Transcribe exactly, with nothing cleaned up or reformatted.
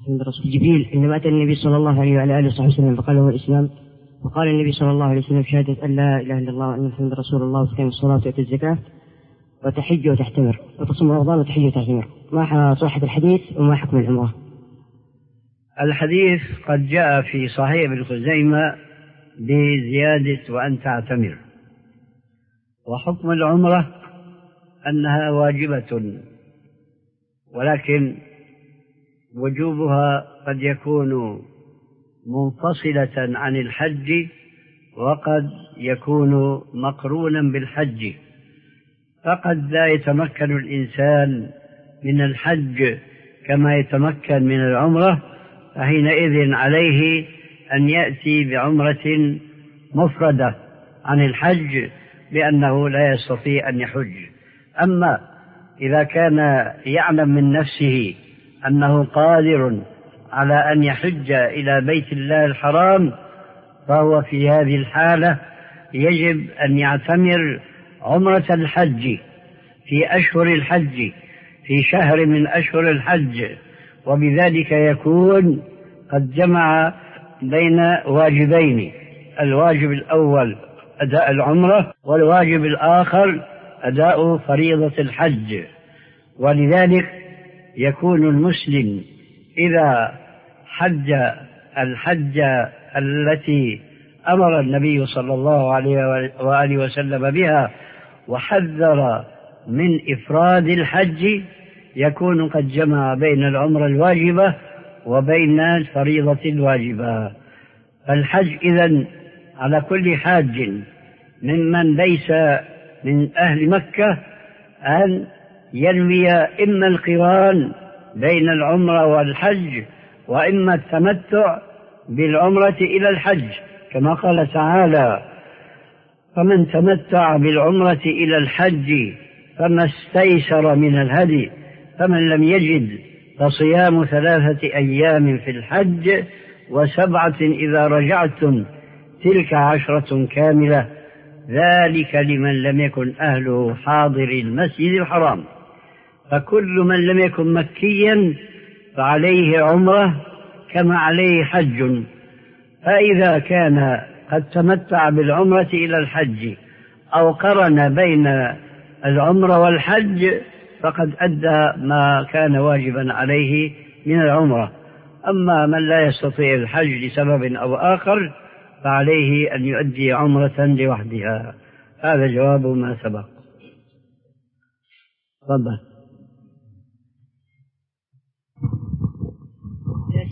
عند رسول جبريل عندما أتى النبي صلى الله عليه وعلى آله وصحبه وسلم فقال له الإسلام، وقال النبي صلى الله عليه وسلم شهادة أن لا إله إلا الله وأن محمدا رسول الله وتقيم الصلاة وتؤتي الزكاة وتحج وتحتمر وتصوم رمضان وتحج وتعتمر. ما صحة الحديث وما حكم العمرة؟ الحديث قد جاء في صحيح ابن خزيمة بزيادة وأن تعتمر. وحكم العمرة أنها واجبة، ولكن وجوبها قد يكون منفصلة عن الحج وقد يكون مقرونا بالحج، فقد لا يتمكن الإنسان من الحج كما يتمكن من العمرة، فحينئذ عليه أن يأتي بعمرة مفردة عن الحج لأنه لا يستطيع أن يحج. أما إذا كان يعلم من نفسه أنه قادر على أن يحج إلى بيت الله الحرام، فهو في هذه الحالة يجب أن يعتمر عمرة الحج في أشهر الحج في شهر من أشهر الحج، وبذلك يكون قد جمع بين واجبين: الواجب الأول أداء العمرة، والواجب الآخر أداء فريضة الحج. ولذلك يكون المسلم إذا حج الحج التي أمر النبي صلى الله عليه وآله وسلم بها وحذر من إفراد الحج، يكون قد جمع بين العمرة الواجبة وبين الفريضة الواجبة. فالحج إذن على كل حاج ممن ليس من أهل مكة أن ينوي إما القران بين العمرة والحج، وإما التمتع بالعمرة إلى الحج، كما قال تعالى: فمن تمتع بالعمرة إلى الحج فما استيسر من الهدي فمن لم يجد فصيام ثلاثة أيام في الحج وسبعة إذا رجعتم تلك عشرة كاملة ذلك لمن لم يكن أهله حاضر المسجد الحرام. فكل من لم يكن مكيا فعليه عمرة كما عليه حج. فإذا كان قد تمتع بالعمرة إلى الحج أو قرن بين العمرة والحج فقد أدى ما كان واجبا عليه من العمرة. أما من لا يستطيع الحج لسبب أو آخر فعليه أن يؤدي عمرة لوحدها. هذا جواب ما سبق. تفضل.